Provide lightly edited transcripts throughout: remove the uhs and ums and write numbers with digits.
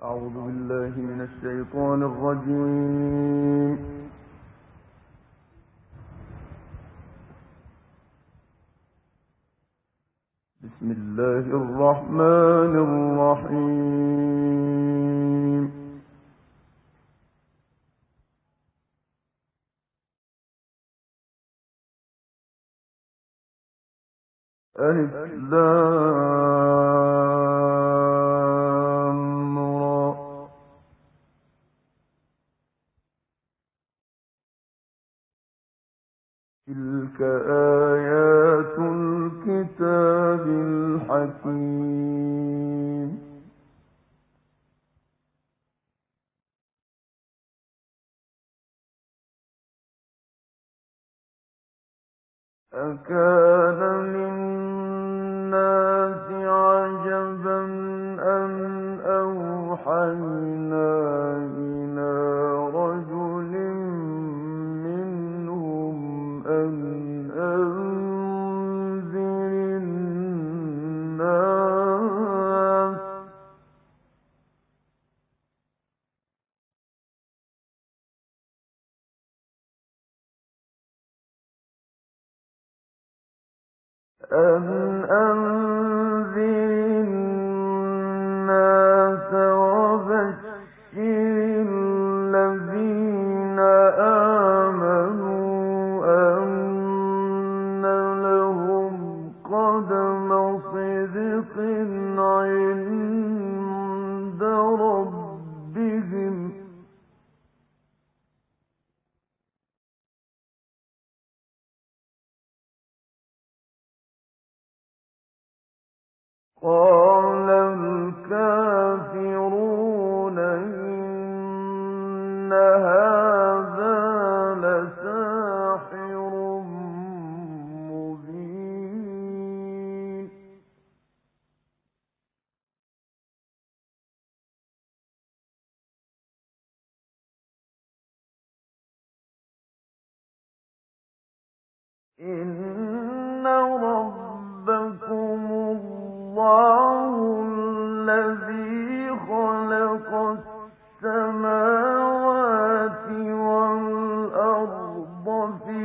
أعوذ بالله من الشيطان الرجيم. بسم الله الرحمن الرحيم. ألف لام را. تلك آيات الكتاب الحكيم. أكان للناس عجبا أن أوحينا إلى رجل منهم أن أنذر الناس وبشر الذين آمنوا أن لهم قدم صدق عند ربهم. قال الكافرون إن هذا لساحر مبين. إن ربكم الله الذي خلق السماوات والأرض في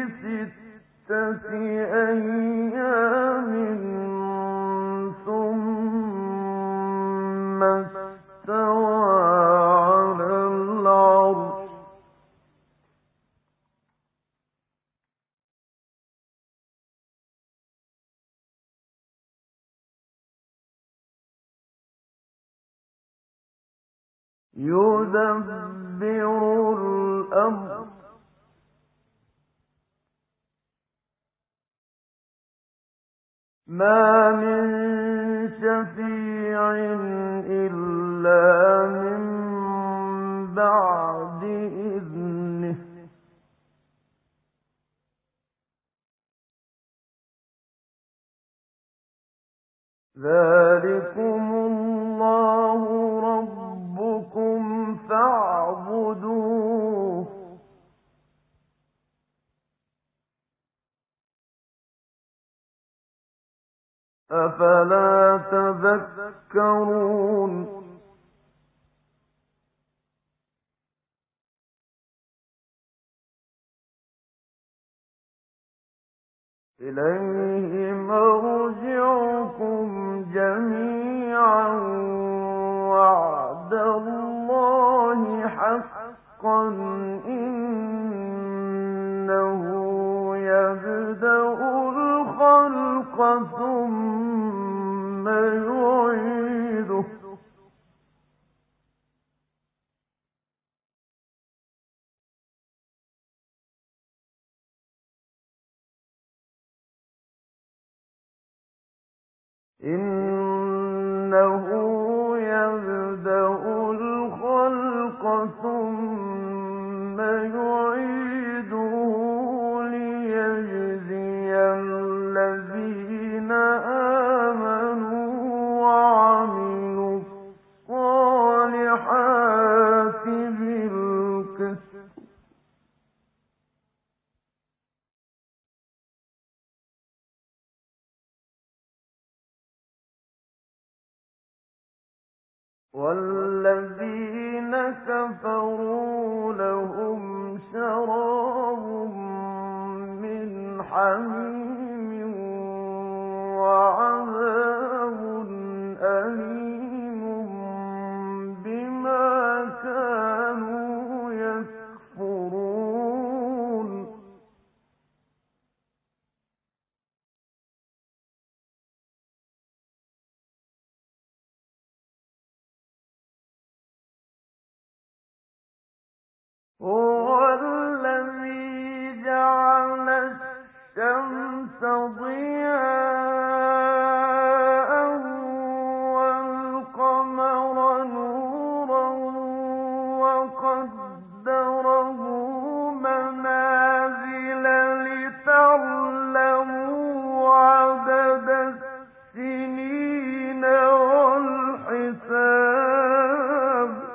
6 أيام ثم استوى على العرش. يدبر الأمر ما من شفيع إلا من بعد إذنه. ذلكم الله ربكم فاعبدوه أفلا تذكرون. إليه مرجعكم جميعا وعد الله حقا إنه يبدأ الخلق ثم يعيده إنه يبدأ الخلق ثم يعيده ليجزي الذين آمنوا وعملوا الصالحات بالقسط والذين الَّذِينَ كَفَرُوا لَهُمْ شَرَابٌ مِّنْ حَمِيمٍ وَعَذَابٌ أَلِيمٌ بِمَا كَانُوا يَكْفُرُونَ هُوَ الَّذِي جَعَلَ الشَّمْسَ ضِيَاءً وَالْقَمَرَ نُورًا وَقَدَّرَهُ مَنَازِلَ لِتَعْلَمُوا عَدَدَ السِّنِينَ وَالْحِسَابَ ۚ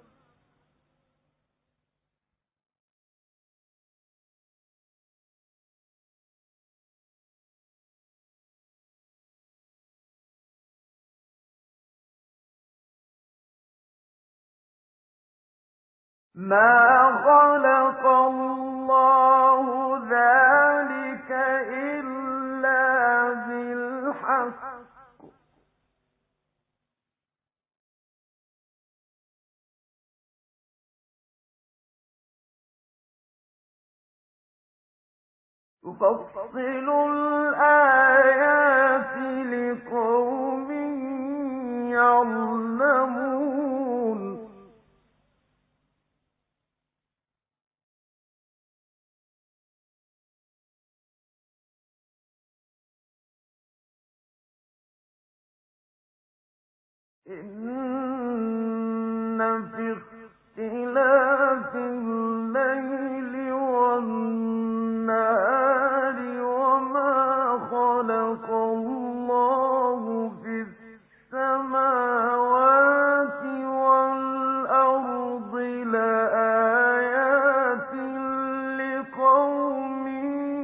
مَا خَلَقَ اللَّهُ ذَٰلِكَ إِلَّا بِالْحَقِّ ۚ يُفَصِّلُ الْآيَاتِ لِقَوْمٍ يَعْلَمُونَ إِنَّ فِي اخْتِلَافِ اللَّيْلِ وَالنَّهَارِ وَمَا خَلَقَ اللَّهُ فِي السَّمَاوَاتِ وَالْأَرْضِ لَآيَاتٍ لِّقَوْمٍ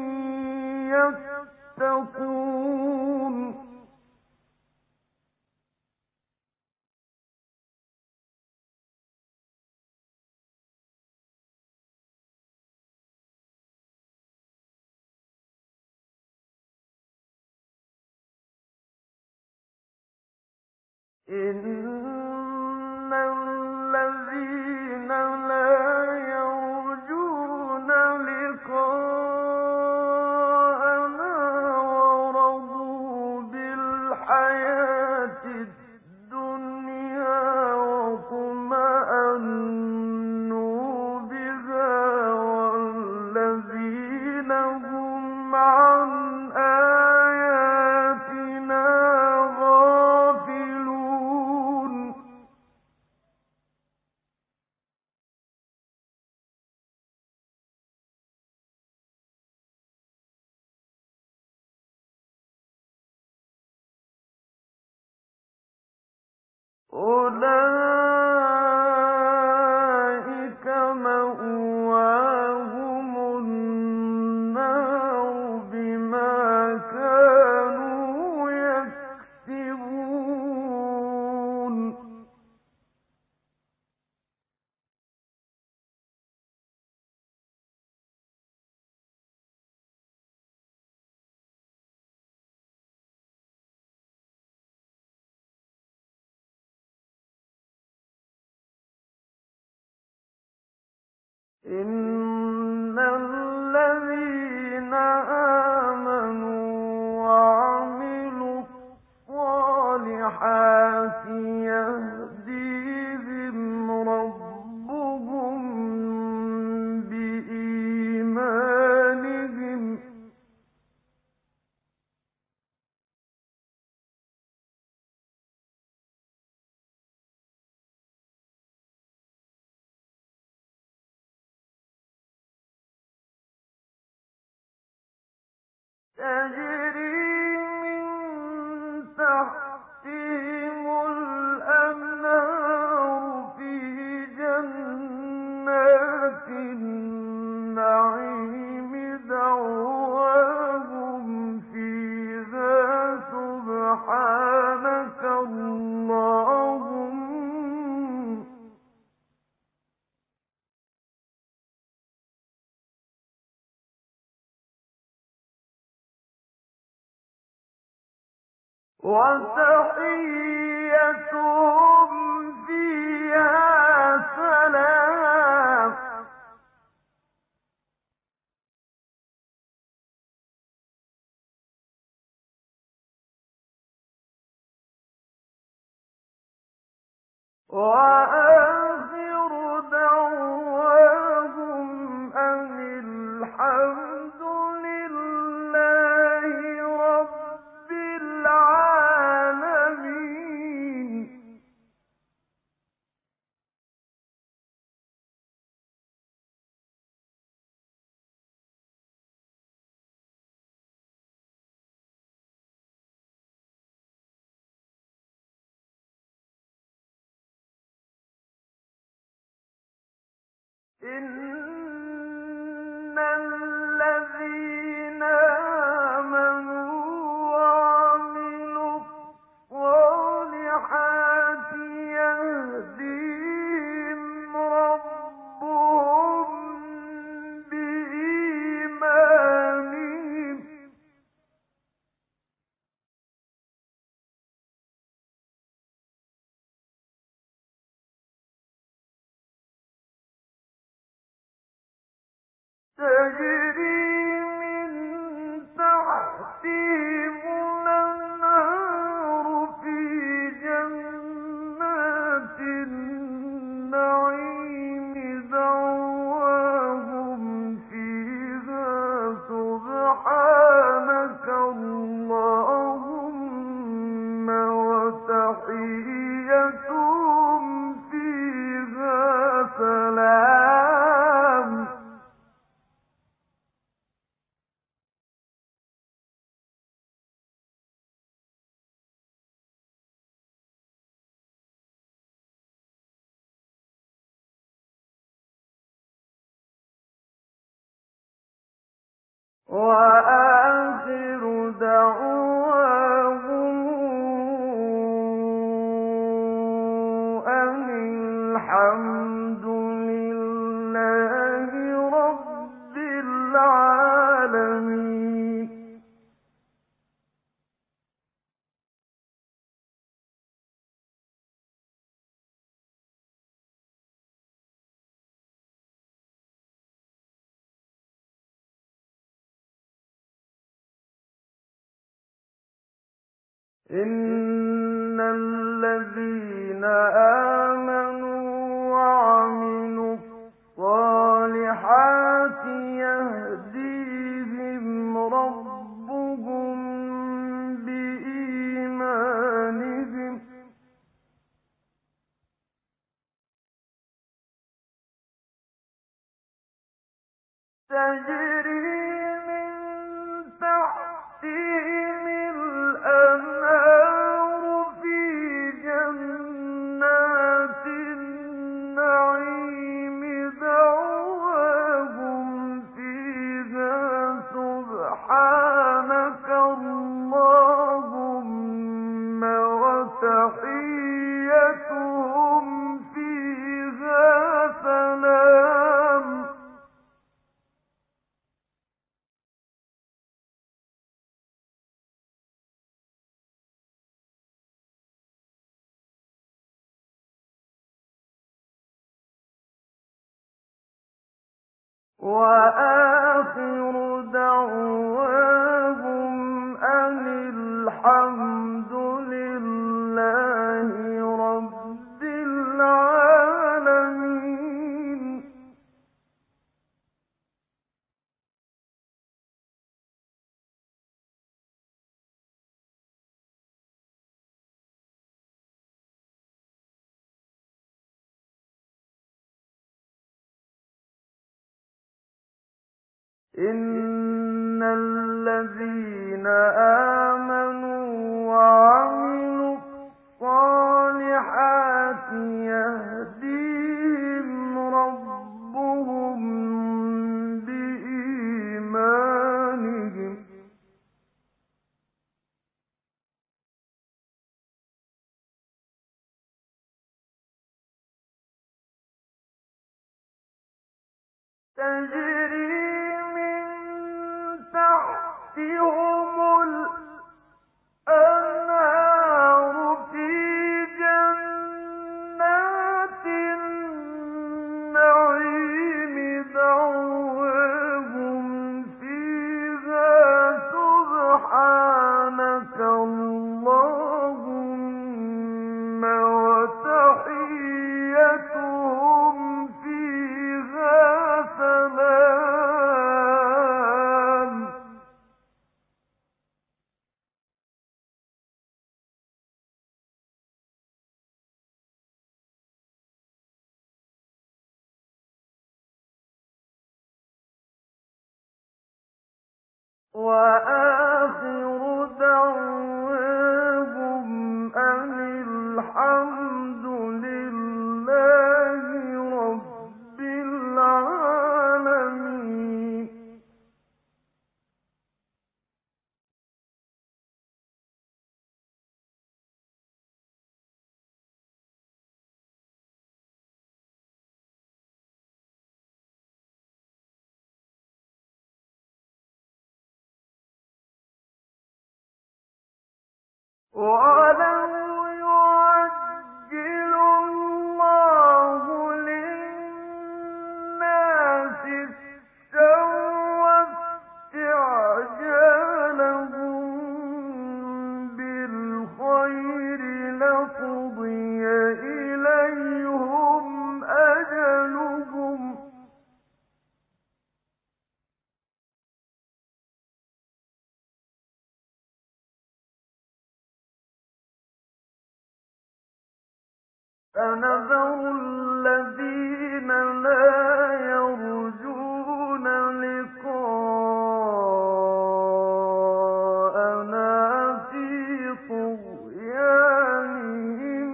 يَتَّقُونَ إِنَّ الَّذِينَ لَا يَرْجُونَ لِقَاءَنَا وَرَضُوا بِالْحَيَاةِ الدُّنْيَا وَاطْمَأَنُّوا بِهَا وَالَّذِينَ هُمْ عَنْ آيَاتِنَا غَافِلُونَ أُولَٰئِكَ مَأْوَاهُمُ النَّارُ بِمَا كَانُوا يَكْسِبُونَ إِنَّ الَّذِينَ آمَنُوا وَعَمِلُوا الصَّالِحَاتِ يَهْدِيهِمْ رَبُّهُم بِإِيمَانِهِمْ ۖ تَجْرِي مِن تَحْتِهِمُ الْأَنْهَارُ فِي جَنَّاتِ النَّعِيمِ دَعْوَاهُمْ فِيهَا سُبْحَانَكَ اللَّهُمَّ وتحيتهم فيها سلام. وآخر دعواهم أن الحمد لله رب العالمين. إن الذين آمنوا وعملوا الصالحات يهديهم ربهم بإيمانهم. تجري من تحتهم الأنهار في جنات النعيم دعواهم فيها سبحانك اللهم وتحيتهم فيها سلام. وآخر دعواهم أن الحمد لله رب العالمين. إن الذين آمنوا وعملوا الصالحات يهديهم ربهم بإيمانهم. تجري من تحتهم الأنهار في جنات النعيم دعواهم فيها سبحانك اللهم وتحيتهم فيها سلام. وآخر دعواهم أن الحمد لله رب العالمين. إن الذين آمنوا وعملوا الصالحات يهديهم ربهم بإيمانهم. تجري من تحتهم الأنهار وآخر دعواهم أن الحمد لله رب العالمين. وَلَوْ يُعَجِّلُ اللَّهُ لِلنَّاسِ الشَّرَّ اسْتِعْجَالَهُم بِالْخَيْرِ لَقُضِيَ إِلَيْهِمْ أَجَلُهُمْ ۖ فَنَذَرُ الَّذِينَ لَا يَرْجُونَ لِقَاءَنَا فِي طُغْيَانِهِمْ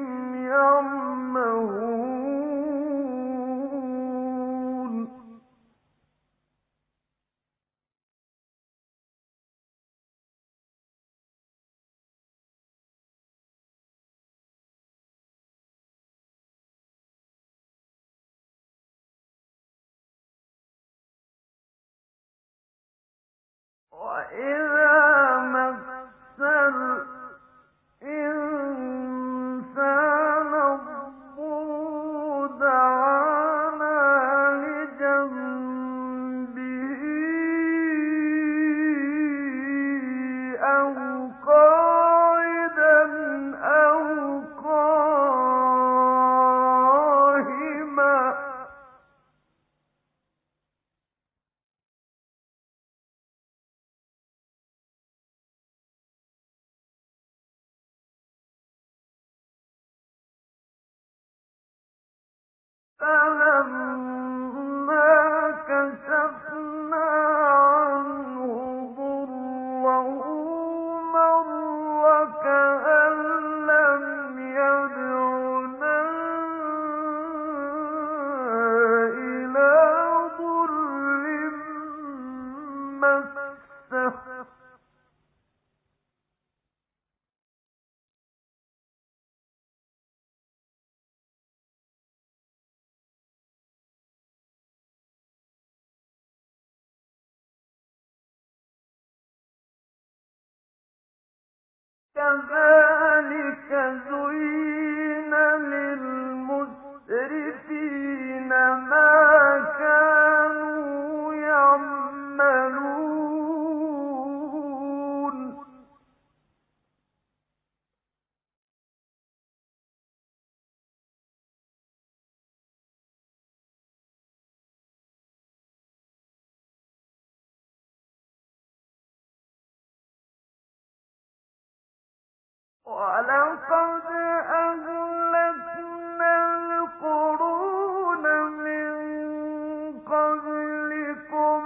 يَعْمَهُونَ. وَإِذَا مَسَّ الْإِنسَانَ الضُّرُّ دَعَانَا لِجَنبِهِ أَوْ قَاعِدًا أَوْ قَائِمًا ۚ فَلَمَّا كَشَفْنَا عَنْهُ ضُرَّهُ مَرَّ كَأَن لَّمْ يَدْعُنَا إِلَىٰ ضُرٍّ مَّسَّهُ ۚ كَذَٰلِكَ زُيِّنَ لِلْمُسْرِفِينَ مَا كَانُوا يَعْمَلُونَ. وَلَقَدْ أَهْلَكْنَا الْقُرُونَ مِن قَبْلِكُمْ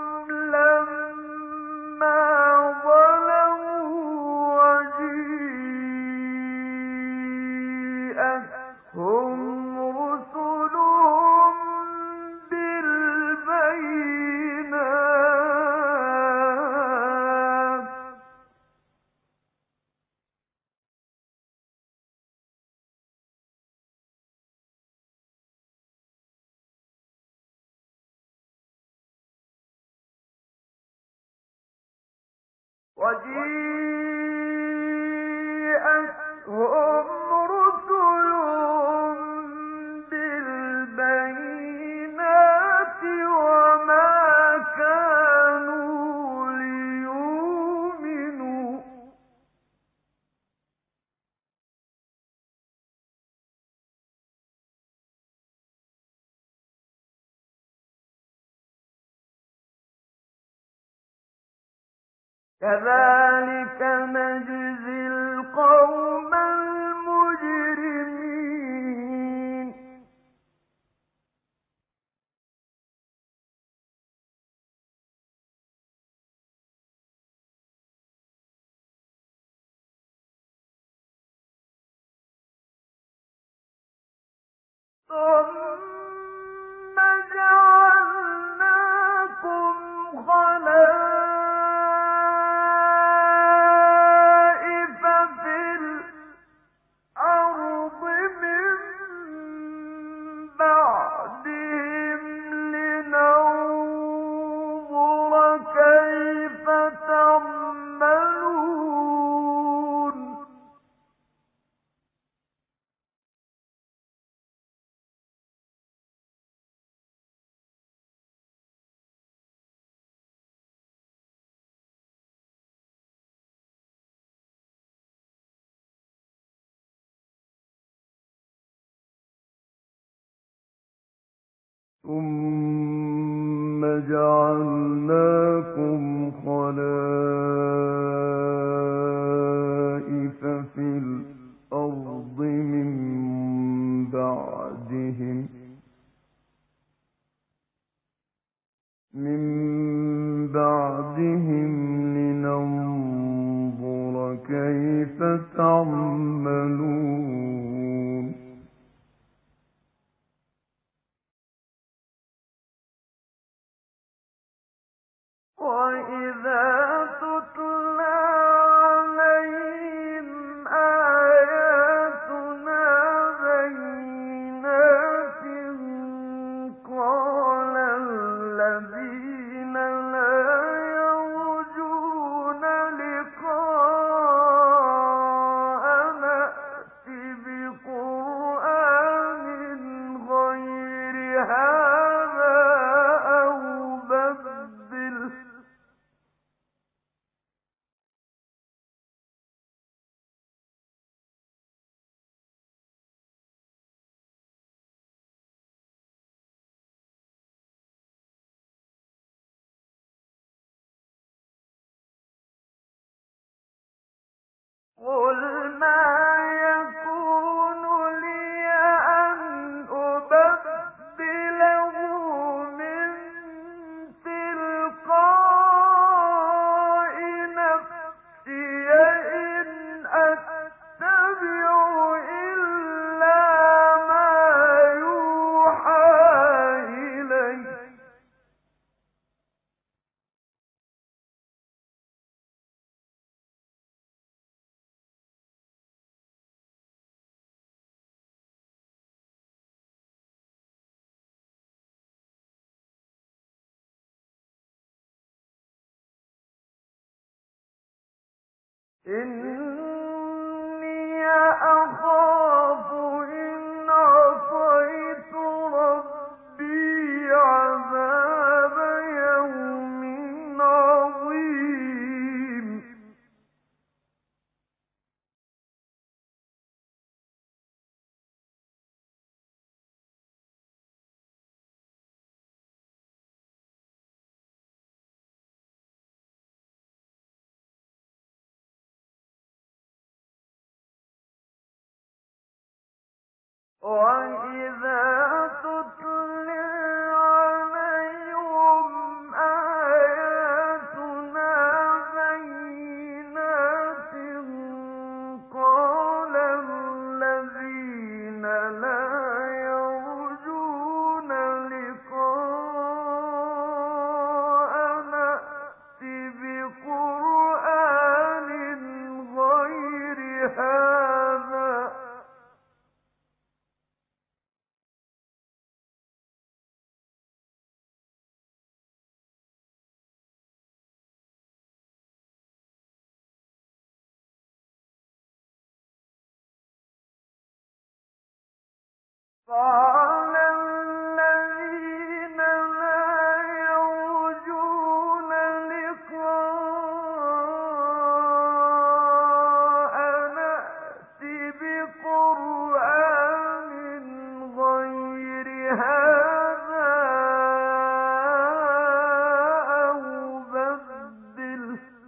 لَمَّا ظَلَمُوا وَجِيءَتْهُمْ رُسُلُهُم بِالْبَيِّنَاتِ ۖ وَمَا كَانُوا لِيُؤْمِنُوا ۚ كَذَٰلِكَ نَجْزِي الْقَوْمَ الْمُجْرِمِينَ. ثم جعلناكم خلائف في الأرض من بعدهم لننظر كيف تعملون ثم جعلناكم خلائف في الأرض من بعدهم لننظر كيف تعملون وَإِذَا تُتْلَىٰ عَلَيْهِمْ آيَاتُنَا بَيِّنَاتٍ قَالَ الَّذِينَ لَا يَرْجُونَ لِقَاءَنَا ائْتِ بِقُرْآنٍ غَيْرِ هَٰذَا أَوْ بَدِّلْهُ ۚ قُلْ مَا يَكُونُ لِيَ أَنْ أُبَدِّلَهُ مِن تِلْقَاءِ نَفْسِي إِنْ أَتَّبِعُ إِلَّا مَا يُوحَىٰ إِلَيَّ ۖ إِنِّي أَخَافُ إِنْ عَصَيْتُ رَبِّي عَذَابَ يَوْمٍ عَظِيمٍ وَإِذَا تُتْلِي عَلَيْهِمْ آيَاتُنَا بَيِّنَاتٍ قَالَ الَّذِينَ لَا يَرْجُونَ لِقَاءَنَا ائْتِ بِقُرْآنٍ غَيْرِ هَٰذَا قَالَ الَّذِينَ لَا يَرْجُونَ لِقَاءَنَا ائْتِ بِقُرْآنٍ غَيْرِ هَٰذَا أَوْ بَدِّلْهُ ۚ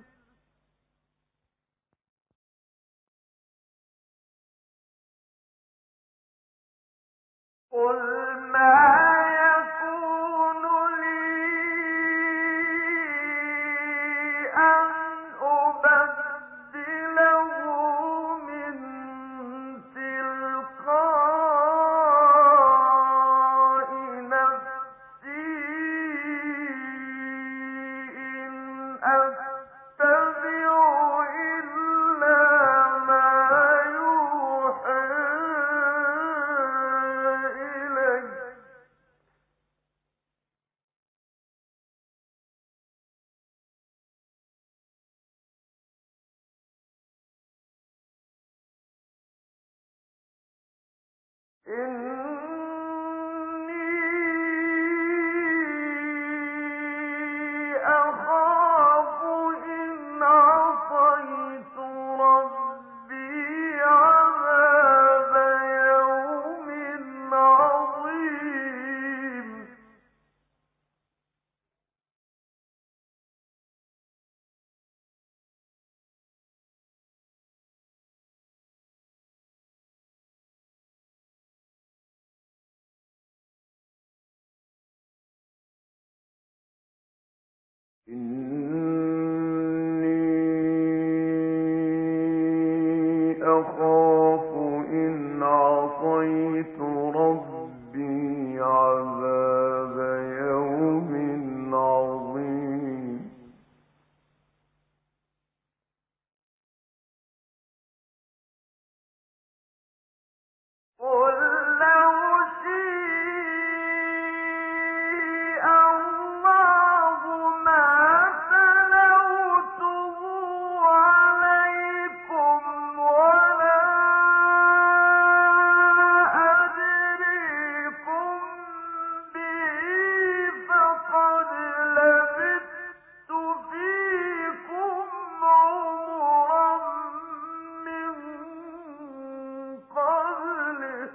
قُلْ مَا يَكُونُ لِي أَنْ أُبَدِّلَهُ مِن تِلْقَاءِ أخاف إن عصيت ربي عذاب يوم عظيم إني أخاف إن عصيت ربي عذاب يوم عظيم قل لو شيء الله ما تلوته عليكم ولا أدريكم به فقد لبثت فيكم عمرا من قبله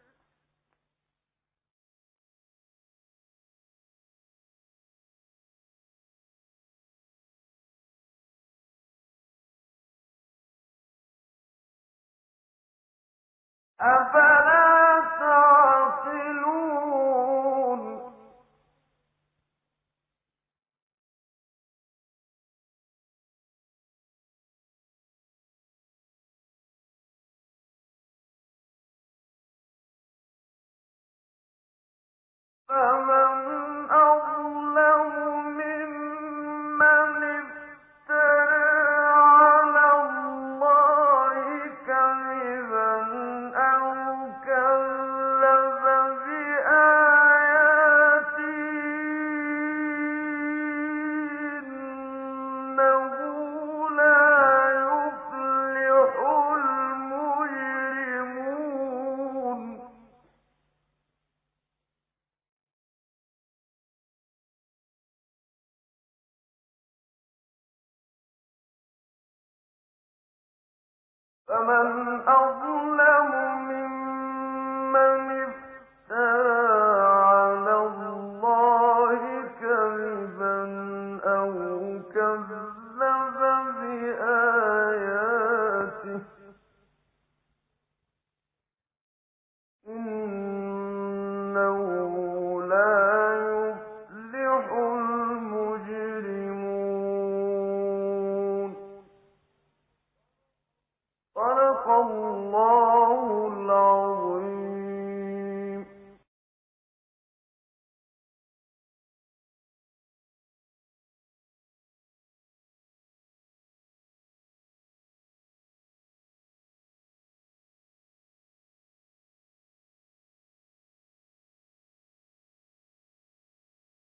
أفلا تعقلون فمن أظلم ممن افترى على الله كذبا أو كذب بآياته إنه لا يفلح المجرمون فمن أظلم ممن